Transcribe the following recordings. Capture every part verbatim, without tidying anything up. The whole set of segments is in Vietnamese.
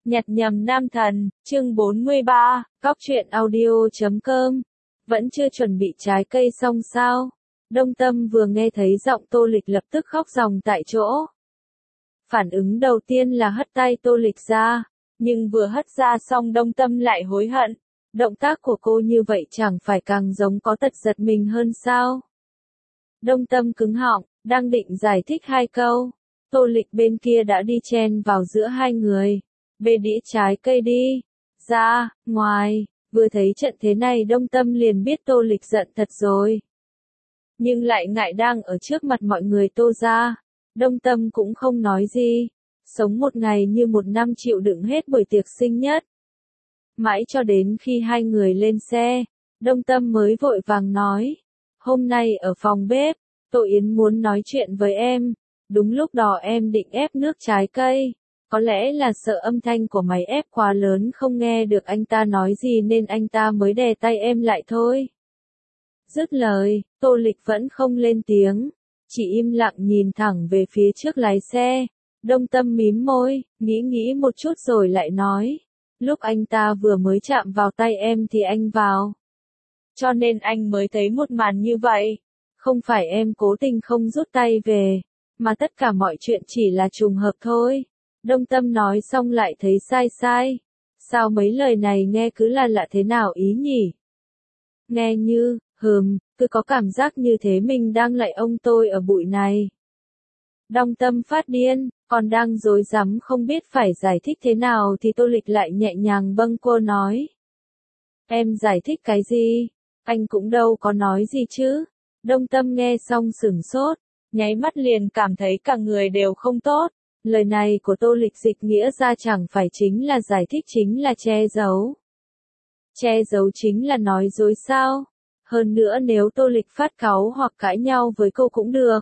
Nhặt nhầm nam thần, chương bốn mươi ba, cóc truyện audio chấm com. Vẫn chưa chuẩn bị trái cây xong sao? Đông Tâm vừa nghe thấy giọng Tô Lịch lập tức khóc ròng tại chỗ. Phản ứng đầu tiên là hất tay Tô Lịch ra, nhưng vừa hất ra xong Đông Tâm lại hối hận. Động tác của cô như vậy chẳng phải càng giống có tật giật mình hơn sao? Đông Tâm cứng họng, đang định giải thích hai câu. Tô Lịch bên kia đã đi chen vào giữa hai người. Bê đĩa trái cây đi. Ra, ngoài, vừa thấy trận thế này Đông Tâm liền biết Tô Lịch giận thật rồi. Nhưng lại ngại đang ở trước mặt mọi người Tô ra. Đông Tâm cũng không nói gì. Sống một ngày như một năm chịu đựng hết buổi tiệc sinh nhất. Mãi cho đến khi hai người lên xe, Đông Tâm mới vội vàng nói. Hôm nay ở phòng bếp, Tô Yến muốn nói chuyện với em. Đúng lúc đó em định ép nước trái cây. Có lẽ là sợ âm thanh của máy ép quá lớn không nghe được anh ta nói gì nên anh ta mới đè tay em lại thôi. Dứt lời, Tô Lịch vẫn không lên tiếng, chỉ im lặng nhìn thẳng về phía trước lái xe. Đông Tâm mím môi, nghĩ nghĩ một chút rồi lại nói. Lúc anh ta vừa mới chạm vào tay em thì anh vào. Cho nên anh mới thấy một màn như vậy. Không phải em cố tình không rút tay về, mà tất cả mọi chuyện chỉ là trùng hợp thôi. Đông Tâm nói xong lại thấy sai sai. Sao mấy lời này nghe cứ là lạ thế nào ý nhỉ? Nghe như, hừm, cứ có cảm giác như thế mình đang lạy ông tôi ở bụi này. Đông Tâm phát điên, còn đang rối rắm không biết phải giải thích thế nào thì Tô Lịch lại nhẹ nhàng bâng quơ nói. Em giải thích cái gì? Anh cũng đâu có nói gì chứ. Đông Tâm nghe xong sửng sốt, nháy mắt liền cảm thấy cả người đều không tốt. Lời này của Tô Lịch dịch nghĩa ra chẳng phải chính là giải thích chính là che giấu. Che giấu chính là nói dối sao? Hơn nữa nếu Tô Lịch phát cáu hoặc cãi nhau với cô cũng được.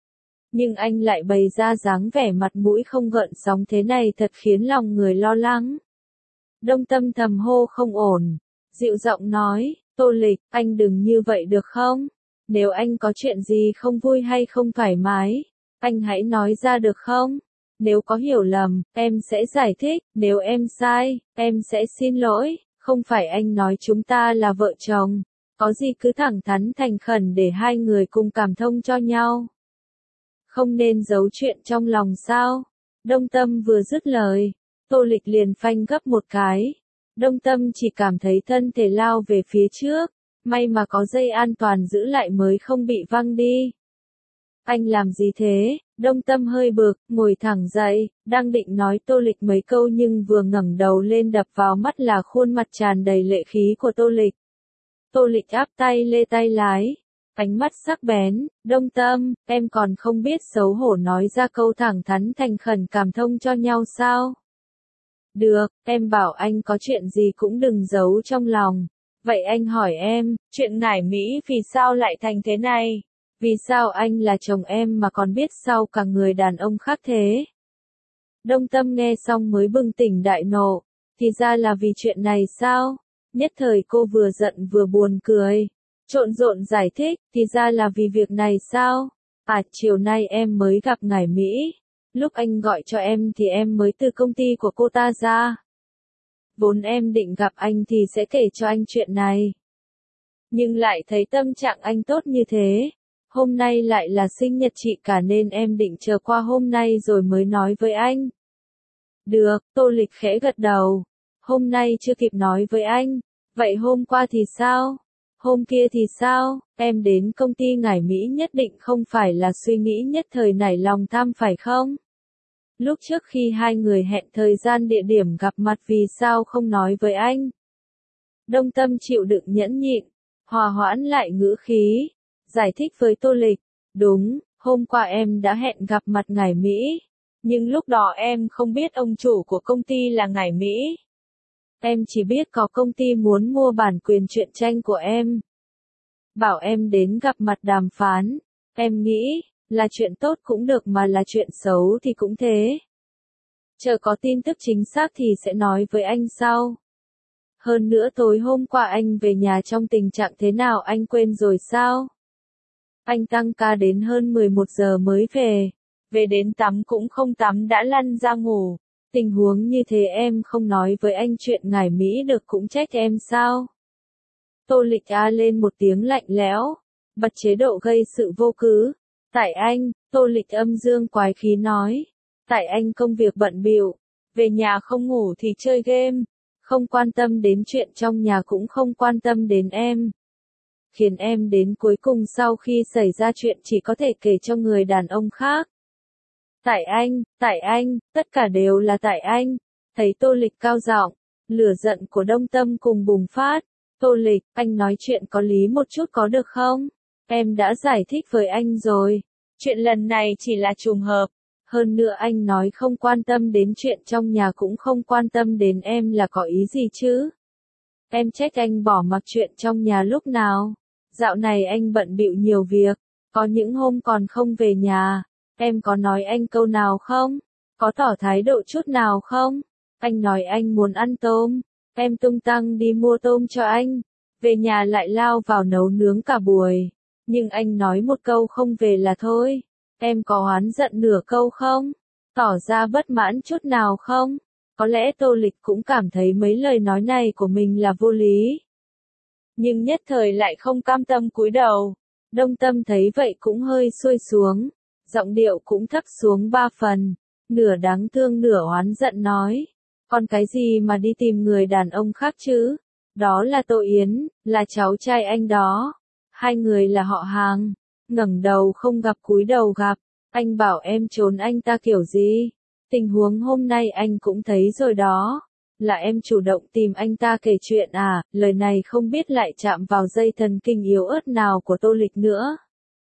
Nhưng anh lại bày ra dáng vẻ mặt mũi không gợn sóng thế này thật khiến lòng người lo lắng. Đông Tâm thầm hô không ổn, dịu giọng nói, Tô Lịch, anh đừng như vậy được không? Nếu anh có chuyện gì không vui hay không thoải mái, anh hãy nói ra được không? Nếu có hiểu lầm, em sẽ giải thích, nếu em sai, em sẽ xin lỗi, không phải anh nói chúng ta là vợ chồng, có gì cứ thẳng thắn thành khẩn để hai người cùng cảm thông cho nhau. Không nên giấu chuyện trong lòng sao? Đông Tâm vừa dứt lời, Tô Lịch liền phanh gấp một cái. Đông Tâm chỉ cảm thấy thân thể lao về phía trước, may mà có dây an toàn giữ lại mới không bị văng đi. Anh làm gì thế? Đông Tâm hơi bực, ngồi thẳng dậy, đang định nói Tô Lịch mấy câu nhưng vừa ngẩng đầu lên đập vào mắt là khuôn mặt tràn đầy lệ khí của Tô Lịch. Tô Lịch áp tay lê tay lái, ánh mắt sắc bén, Đông Tâm, em còn không biết xấu hổ nói ra câu thẳng thắn thành khẩn cảm thông cho nhau sao? Được, em bảo anh có chuyện gì cũng đừng giấu trong lòng. Vậy anh hỏi em, chuyện ngải Mỹ vì sao lại thành thế này? Vì sao anh là chồng em mà còn biết sau cả người đàn ông khác thế? Đông Tâm nghe xong mới bừng tỉnh đại nộ, thì ra là vì chuyện này sao? Nhất thời cô vừa giận vừa buồn cười, trộn rộn giải thích, thì ra là vì việc này sao? À, chiều nay em mới gặp ngải Mỹ, lúc anh gọi cho em thì em mới từ công ty của cô ta ra. Vốn em định gặp anh thì sẽ kể cho anh chuyện này. Nhưng lại thấy tâm trạng anh tốt như thế. Hôm nay lại là sinh nhật chị cả nên em định chờ qua hôm nay rồi mới nói với anh. Được, Tô Lịch khẽ gật đầu. Hôm nay chưa kịp nói với anh. Vậy hôm qua thì sao? Hôm kia thì sao? Em đến công ty ngải Mỹ nhất định không phải là suy nghĩ nhất thời nảy lòng tham phải không? Lúc trước khi hai người hẹn thời gian địa điểm gặp mặt vì sao không nói với anh? Đông Tâm chịu đựng nhẫn nhịn, hòa hoãn lại ngữ khí. Giải thích với Tô Lịch, đúng, hôm qua em đã hẹn gặp mặt ngải Mỹ, nhưng lúc đó em không biết ông chủ của công ty là ngải Mỹ. Em chỉ biết có công ty muốn mua bản quyền truyện tranh của em. Bảo em đến gặp mặt đàm phán, em nghĩ, là chuyện tốt cũng được mà là chuyện xấu thì cũng thế. Chờ có tin tức chính xác thì sẽ nói với anh sau. Hơn nữa tối hôm qua anh về nhà trong tình trạng thế nào anh quên rồi sao? Anh tăng ca đến hơn mười một giờ mới về, về đến tắm cũng không tắm đã lăn ra ngủ, Tình huống như thế em không nói với anh chuyện ngải Mỹ được cũng trách em sao? Tô Lịch a lên một tiếng lạnh lẽo, bật chế độ gây sự vô cứ. Tại anh, Tô Lịch âm dương quái khí nói. Tại anh công việc bận bịu, về nhà không ngủ thì chơi game, không quan tâm đến chuyện trong nhà cũng không quan tâm đến em. Khiến em đến cuối cùng sau khi xảy ra chuyện chỉ có thể kể cho người đàn ông khác. Tại anh, tại anh, tất cả đều là tại anh. Thấy Tô Lịch cao giọng, lửa giận của Đông Tâm cùng bùng phát. Tô Lịch, anh nói chuyện có lý một chút có được không? Em đã giải thích với anh rồi. Chuyện lần này chỉ là trùng hợp. Hơn nữa anh nói không quan tâm đến chuyện trong nhà cũng không quan tâm đến em là có ý gì chứ? Em trách anh bỏ mặc chuyện trong nhà lúc nào? Dạo này anh bận bịu nhiều việc, có những hôm còn không về nhà. Em có nói anh câu nào không? Có tỏ thái độ chút nào không? Anh nói anh muốn ăn tôm. Em tung tăng đi mua tôm cho anh. Về nhà lại lao vào nấu nướng cả buổi. Nhưng anh nói một câu không về là thôi. Em có oán giận nửa câu không? Tỏ ra bất mãn chút nào không? Có lẽ Tô Lịch cũng cảm thấy mấy lời nói này của mình là vô lý. Nhưng nhất thời lại không cam tâm cúi đầu. Đông Tâm thấy vậy cũng hơi xuôi xuống. Giọng điệu cũng thấp xuống ba phần. Nửa đáng thương nửa oán giận nói. Còn cái gì mà đi tìm người đàn ông khác chứ? Đó là Tô Yến, là cháu trai anh đó. Hai người là họ hàng. Ngẩng đầu không gặp cúi đầu gặp. Anh bảo em trốn anh ta kiểu gì? Tình huống hôm nay anh cũng thấy rồi đó. Là em chủ động tìm anh ta kể chuyện à? Lời này không biết lại chạm vào dây thần kinh yếu ớt nào của Tô Lịch nữa.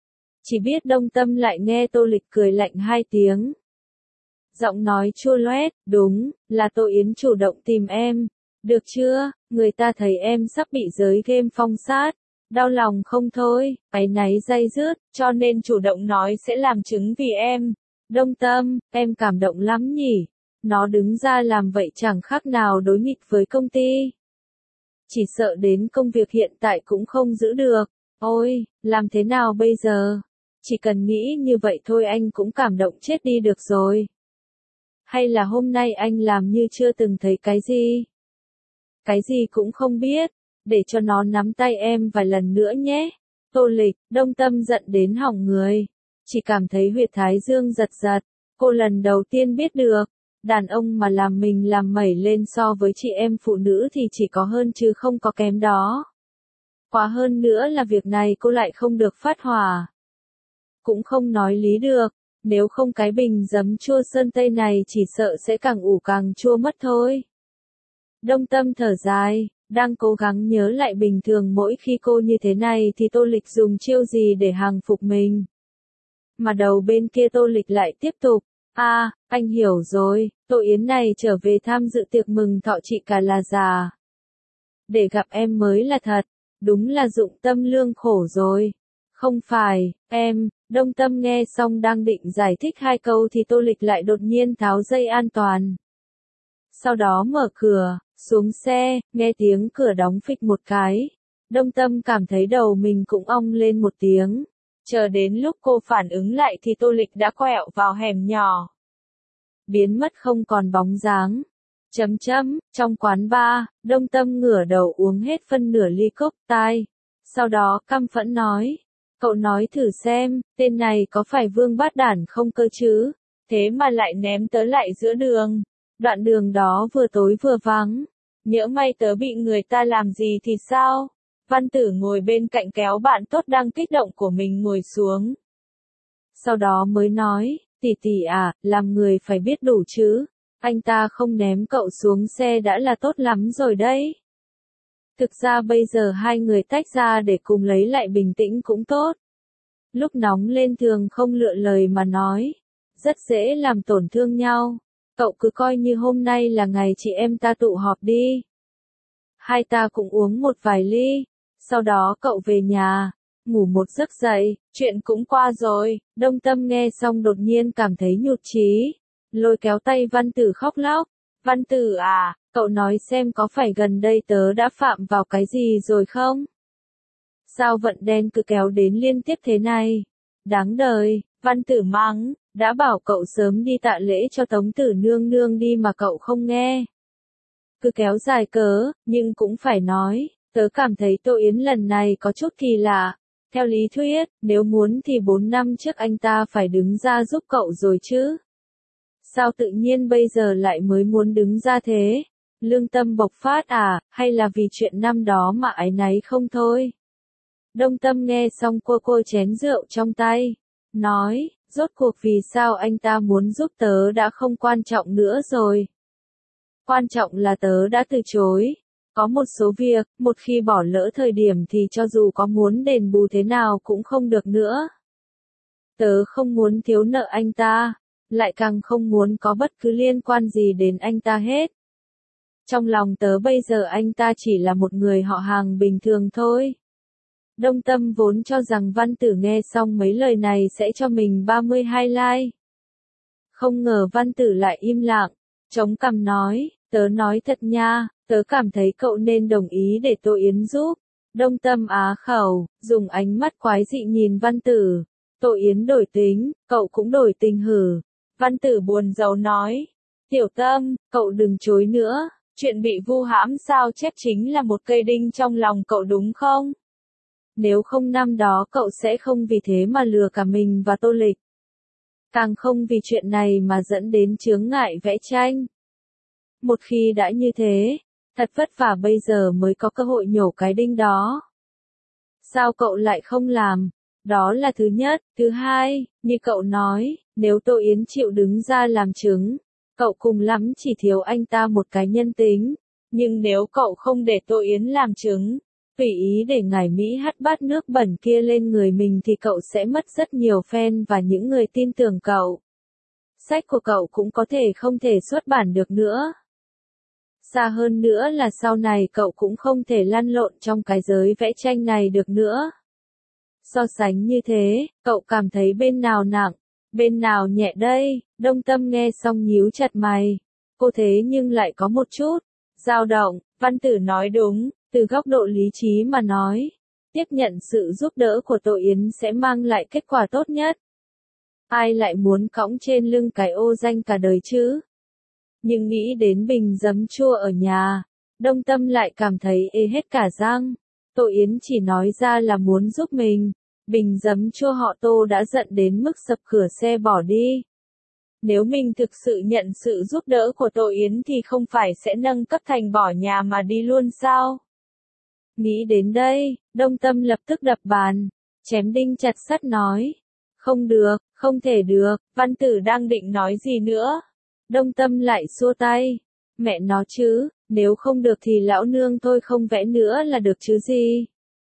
Chỉ biết Đông Tâm lại nghe Tô Lịch cười lạnh hai tiếng. Giọng nói chua loét, đúng, là Tô Yến chủ động tìm em. Được chưa, người ta thấy em sắp bị giới game phong sát. Đau lòng không thôi, áy náy day dứt, cho nên chủ động nói sẽ làm chứng vì em. Đông Tâm, em cảm động lắm nhỉ. Nó đứng ra làm vậy chẳng khác nào đối nghịch với công ty. Chỉ sợ đến công việc hiện tại cũng không giữ được. Ôi, làm thế nào bây giờ? Chỉ cần nghĩ như vậy thôi anh cũng cảm động chết đi được rồi. Hay là hôm nay anh làm như chưa từng thấy cái gì? Cái gì cũng không biết, để cho nó nắm tay em vài lần nữa nhé. Tô Lịch, Đông Tâm giận đến hỏng người. Chỉ cảm thấy huyệt thái dương giật giật. Cô lần đầu tiên biết được, đàn ông mà làm mình làm mẩy lên so với chị em phụ nữ thì chỉ có hơn chứ không có kém đó. Quá hơn nữa là việc này cô lại không được phát hỏa. Cũng không nói lý được, nếu không cái bình giấm chua sơn tây này chỉ sợ sẽ càng ủ càng chua mất thôi. Đông Tâm thở dài, đang cố gắng nhớ lại bình thường mỗi khi cô như thế này thì Tô Lịch dùng chiêu gì để hàng phục mình. Mà đầu bên kia Tô Lịch lại tiếp tục, à, anh hiểu rồi, Tô Yến này trở về tham dự tiệc mừng thọ chị cả là già. Để gặp em mới là thật, đúng là dụng tâm lương khổ rồi. Không phải, em, Đông Tâm nghe xong đang định giải thích hai câu thì Tô Lịch lại đột nhiên tháo dây an toàn. Sau đó mở cửa, xuống xe, nghe tiếng cửa đóng phịch một cái. Đông Tâm cảm thấy đầu mình cũng ong lên một tiếng. Chờ đến lúc cô phản ứng lại thì Tô Lịch đã quẹo vào hẻm nhỏ. Biến mất không còn bóng dáng. Chấm chấm, trong quán bar, Đông Tâm ngửa đầu uống hết phân nửa ly cốc tai. Sau đó căm phẫn nói. Cậu nói thử xem, tên này có phải vương bát đản không cơ chứ? Thế mà lại ném tớ lại giữa đường. Đoạn đường đó vừa tối vừa vắng. Nhỡ may tớ bị người ta làm gì thì sao? Văn Tử ngồi bên cạnh kéo bạn tốt đang kích động của mình ngồi xuống. Sau đó mới nói, tỷ tỷ à, làm người phải biết đủ chứ. Anh ta không ném cậu xuống xe đã là tốt lắm rồi đấy. Thực ra bây giờ hai người tách ra để cùng lấy lại bình tĩnh cũng tốt. Lúc nóng lên thường không lựa lời mà nói. Rất dễ làm tổn thương nhau. Cậu cứ coi như hôm nay là ngày chị em ta tụ họp đi. Hai ta cũng uống một vài ly. Sau đó cậu về nhà. Ngủ một giấc dậy. Chuyện cũng qua rồi. Đông Tâm nghe xong đột nhiên cảm thấy nhụt chí. Lôi kéo tay Văn Tử khóc lóc. Văn Tử à, cậu nói xem có phải gần đây tớ đã phạm vào cái gì rồi không? Sao vận đen cứ kéo đến liên tiếp thế này? Đáng đời, Văn Tử mắng, Đã bảo cậu sớm đi tạ lễ cho Tống Tử Nương Nương đi mà cậu không nghe. Cứ kéo dài cớ, nhưng cũng phải nói, tớ cảm thấy Tô Yến lần này có chút kỳ lạ. Theo lý thuyết, nếu muốn thì bốn năm trước anh ta phải đứng ra giúp cậu rồi chứ. Sao tự nhiên bây giờ lại mới muốn đứng ra thế? Lương tâm bộc phát à, hay là vì chuyện năm đó mà áy náy không thôi? Đông Tâm nghe xong cô cô chén rượu trong tay, nói, rốt cuộc vì sao anh ta muốn giúp tớ đã không quan trọng nữa rồi. Quan trọng là tớ đã từ chối. Có một số việc, một khi bỏ lỡ thời điểm thì cho dù có muốn đền bù thế nào cũng không được nữa. Tớ không muốn thiếu nợ anh ta, lại càng không muốn có bất cứ liên quan gì đến anh ta hết. Trong lòng tớ bây giờ anh ta chỉ là một người họ hàng bình thường thôi. Đông Tâm vốn cho rằng Văn Tử nghe xong mấy lời này sẽ cho mình ba mươi hai like. Không ngờ Văn Tử lại im lặng, chống cằm nói, tớ nói thật nha, tớ cảm thấy cậu nên đồng ý để Tô Yến giúp. Đông Tâm á khẩu, dùng ánh mắt quái dị nhìn Văn Tử. Tô Yến đổi tính, cậu cũng đổi tình hử. Văn Tử buồn rầu nói, Tiểu Tâm, cậu đừng chối nữa, chuyện bị vu hãm sao chép chính là một cây đinh trong lòng cậu đúng không? Nếu không năm đó cậu sẽ không vì thế mà lừa cả mình và Tô Lịch. Càng không vì chuyện này mà dẫn đến chướng ngại vẽ tranh. Một khi đã như thế, thật vất vả bây giờ mới có cơ hội nhổ cái đinh đó. Sao cậu lại không làm? Đó là thứ nhất. Thứ hai, như cậu nói, nếu Tô Yến chịu đứng ra làm chứng, cậu cùng lắm chỉ thiếu anh ta một cái nhân tính. Nhưng nếu cậu không để Tô Yến làm chứng, tùy ý để ngải Mỹ hắt bát nước bẩn kia lên người mình thì cậu sẽ mất rất nhiều fan và những người tin tưởng cậu. Sách của cậu cũng có thể không thể xuất bản được nữa. Xa hơn nữa là sau này cậu cũng không thể lăn lộn trong cái giới vẽ tranh này được nữa. So sánh như thế, cậu cảm thấy bên nào nặng, bên nào nhẹ đây? Đông Tâm nghe xong nhíu chặt mày. Cô thế nhưng lại có một chút dao động. Văn Tử nói đúng, từ góc độ lý trí mà nói, tiếp nhận sự giúp đỡ của Tô Yến sẽ mang lại kết quả tốt nhất. Ai lại muốn cõng trên lưng cái ô danh cả đời chứ? Nhưng nghĩ đến bình giấm chua ở nhà, Đông Tâm lại cảm thấy ê hết cả răng. Tô Yến chỉ nói ra là muốn giúp mình, bình giấm chua họ Tô đã giận đến mức sập cửa xe bỏ đi. Nếu mình thực sự nhận sự giúp đỡ của Tô Yến thì không phải sẽ nâng cấp thành bỏ nhà mà đi luôn sao? Nghĩ đến đây, Đông Tâm lập tức đập bàn, chém đinh chặt sắt nói. Không được, không thể được, Văn Tử đang định nói gì nữa? Đông Tâm lại xua tay. Mẹ nó chứ, nếu không được thì lão nương thôi không vẽ nữa là được chứ gì.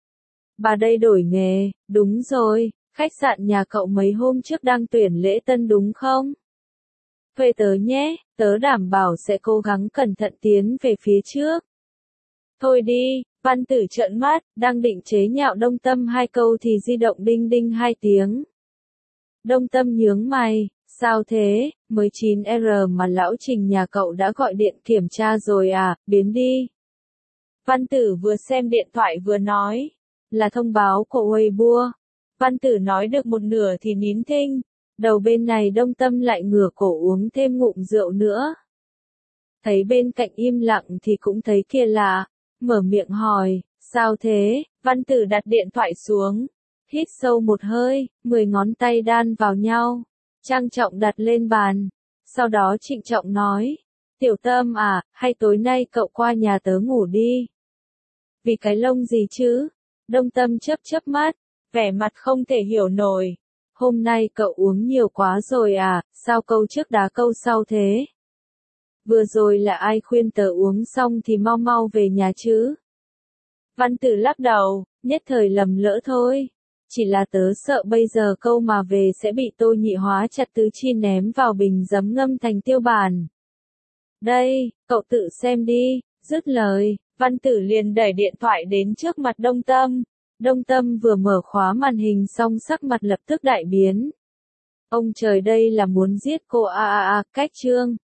Bà đây đổi nghề, đúng rồi, khách sạn nhà cậu mấy hôm trước đang tuyển lễ tân đúng không? Thuê tớ nhé, tớ đảm bảo sẽ cố gắng cẩn thận tiến về phía trước. Thôi đi, Văn Tử trợn mắt, đang định chế nhạo Đông Tâm hai câu thì di động đinh đinh hai tiếng. Đông Tâm nhướng mày, sao thế, mới chín giờ mà lão Trình nhà cậu đã gọi điện kiểm tra rồi à, biến đi. Văn Tử vừa xem điện thoại vừa nói, là thông báo của Weibo. Văn Tử nói được một nửa thì nín thinh, đầu bên này Đông Tâm lại ngửa cổ uống thêm ngụm rượu nữa. Thấy bên cạnh im lặng thì cũng thấy kia lạ, mở miệng hỏi, sao thế? Văn Tử đặt điện thoại xuống, hít sâu một hơi, mười ngón tay đan vào nhau, trang trọng đặt lên bàn, sau đó trịnh trọng nói, Tiểu Tâm à, hay tối nay cậu qua nhà tớ ngủ đi. Vì cái lông gì chứ? Đông Tâm chớp chớp mắt, vẻ mặt không thể hiểu nổi. Hôm nay cậu uống nhiều quá rồi à, sao câu trước đá câu sau thế? Vừa rồi là ai khuyên tớ uống xong thì mau mau về nhà chứ? Văn Tử lắc đầu, nhất thời lầm lỡ thôi. Chỉ là tớ sợ bây giờ câu mà về sẽ bị Tô Nhị hóa chặt tứ chi ném vào bình giấm ngâm thành tiêu bản. Đây, cậu tự xem đi, dứt lời, Văn Tử liền đẩy điện thoại đến trước mặt Đông Tâm. Đông Tâm vừa mở khóa màn hình xong sắc mặt lập tức đại biến. Ông trời đây là muốn giết cô a a a, cách chương.